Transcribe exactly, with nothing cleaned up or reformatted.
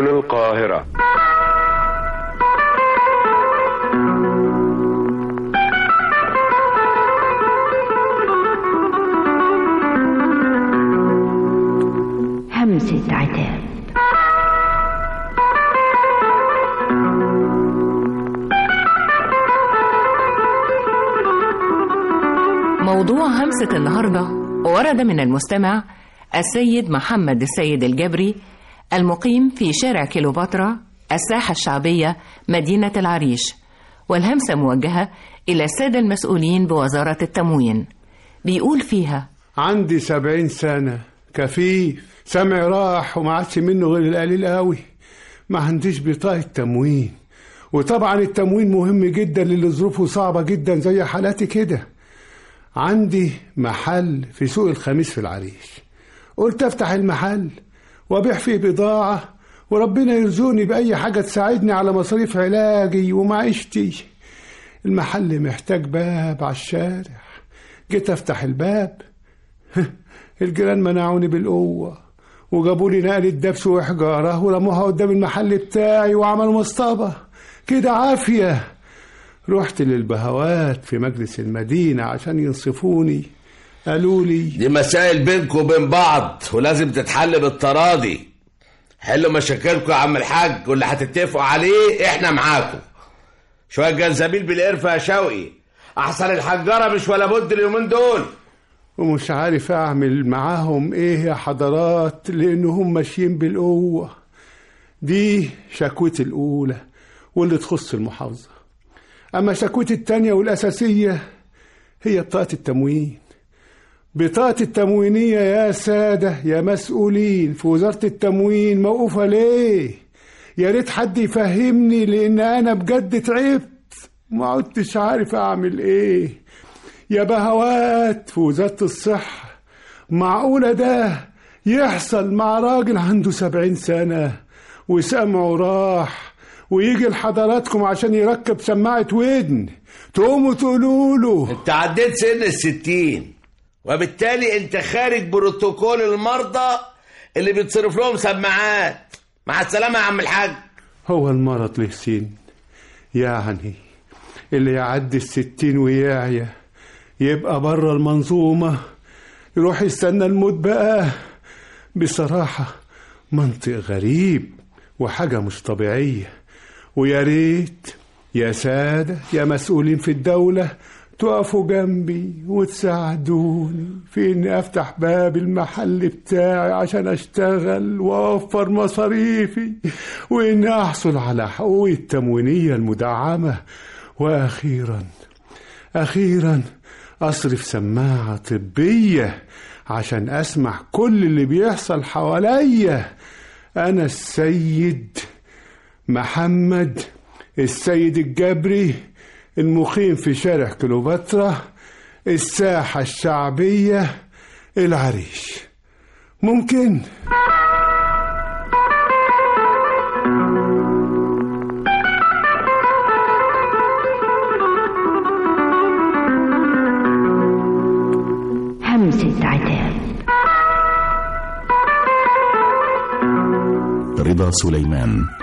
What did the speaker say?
تلفزيون القاهرة. همسة عتاب. موضوع همسة النهاردة ورد من المستمع السيد محمد السيد الجبري المقيم في شارع كيلوباترا الساحة الشعبية مدينة العريش، والهمسة موجهة إلى السادة المسؤولين بوزارة التموين. بيقول فيها: عندي سبعين سنة، كفيف، سمع راح وما عادش منه غير القليل قوي، ما عنديش بطاقة تموين، وطبعا التموين مهم جدا للي ظروفه صعبة جدا زي حالاتي كده. عندي محل في سوق الخميس في العريش، قلت افتح المحل وابيع فيه بضاعة وربنا يرزقني بأي حاجة تساعدني على مصاريف علاجي ومعيشتي. المحل محتاج باب على الشارع، جيت افتح الباب الجيران منعوني بالقوة وجابوا لي نقل الدبس وحجارة ورموها قدام المحل بتاعي وعملوا مصطبة كده عافية. رحت للبهوات في مجلس المدينة عشان ينصفوني، قالوا لي دي مسائل بينكم وبين بعض ولازم تتحل بالتراضي. حلوا مشاكلكم يا عم الحاج، واللي هتتفقوا عليه احنا معاكم. شوية جنزبيل بالقرفة يا شوقي، احسن الحجارة مش ولا بد اليومين دول. ومش عارف اعمل معاهم ايه يا حضرات لانهم ماشيين بالقوة. دي شكوتي الاولى واللي تخص المحافظة. اما شكوتي التانية والاساسية هي بطاقة التموين. بطاقة التموينية يا سادة يا مسؤولين في وزارة التموين موقوفة ليه؟ يا ريت حد يفهمني، لان انا بجد تعبت ما عدتش عارف اعمل ايه. يا بهوات في وزارة الصحة، معقولة ده يحصل مع راجل عنده سبعين سنة وسمعه راح ويجي لحضراتكم عشان يركب سماعة ودن تقوموا تقولوا له انت عديت سن الستين، وبالتالي انت خارج بروتوكول المرضى اللي بيتصرف لهم سماعات. مع السلامة يا عم الحاج. هو المرض له سن؟ يعني اللي يعدي الستين ويعيا يبقى بره المنظومة يروح يستنى الموت بقى؟ بصراحة منطق غريب وحاجة مش طبيعية. ويا ريت يا سادة يا مسؤولين في الدولة تقفوا جنبي وتساعدوني في اني افتح باب المحل بتاعي عشان اشتغل واوفر مصاريفي واني احصل على حقوقي التموينية المدعمة، واخيرا اخيرا اصرف سماعة طبية عشان اسمع كل اللي بيحصل حواليا. انا السيد محمد السيد الجبري المقيم في شارع كيلوباترا الساحة الشعبية العريش. ممكن؟ همسة عتاب. رضا سليمان.